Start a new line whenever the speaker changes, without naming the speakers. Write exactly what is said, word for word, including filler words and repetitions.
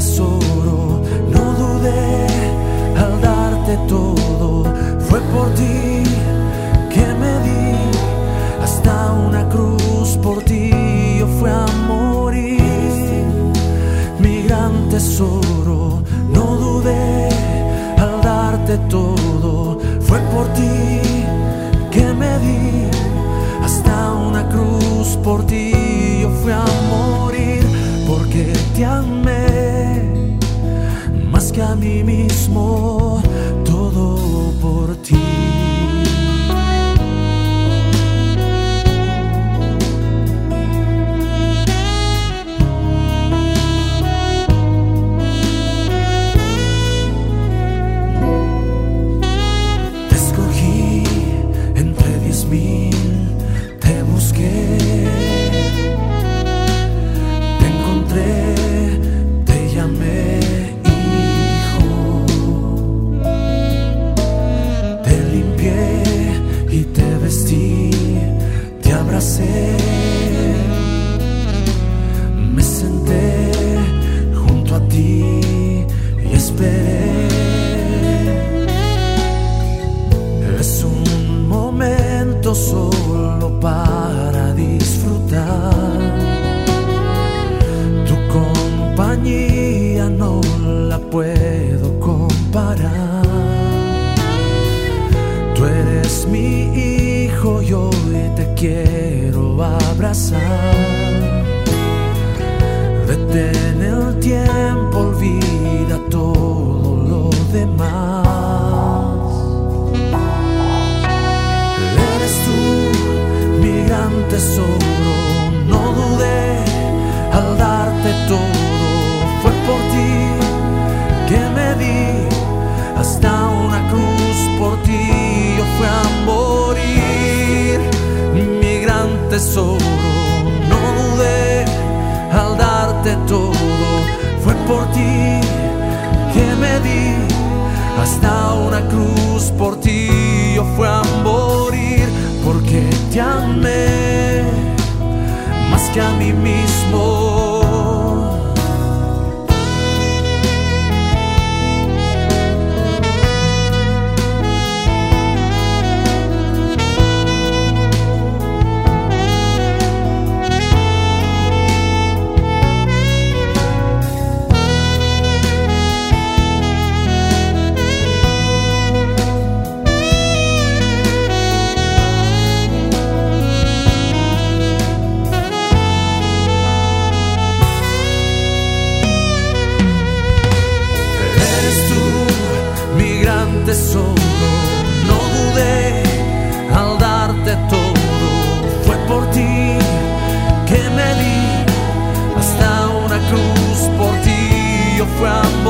tesoro, no dudé al darte todo. Fue por ti que me di hasta una cruz, por ti yo fui a morir. Mi gran tesoro, no dudé al darte todo. Fue por ti que me di hasta una cruz, por ti yo fui a morir. Porque te amé más que a mí mismo, todo por ti. Te escogí entre diez mil, te busqué, te encontré, te llamé hijo, te limpié y te vestí, te abracé, me senté junto a ti y esperé. Es un momento solo para disfrutar, tu compañía no la puedo comparar. Tú eres mi hijo y hoy te quiero abrazar. Detén el tiempo, olvida todo lo demás. Eres tú mi gran tesoro, no dudé al darte todo. Fue por ti que me di hasta una cruz, por ti yo fui a morir. Mi gran tesoro, no dudé al darte todo. Fue por ti que me di hasta una cruz, por ti yo fui a morir. Porque te amé más que a mí mismo. Tesoro, no dudé al darte todo. Fue por ti que me di hasta una cruz, por ti yo fui a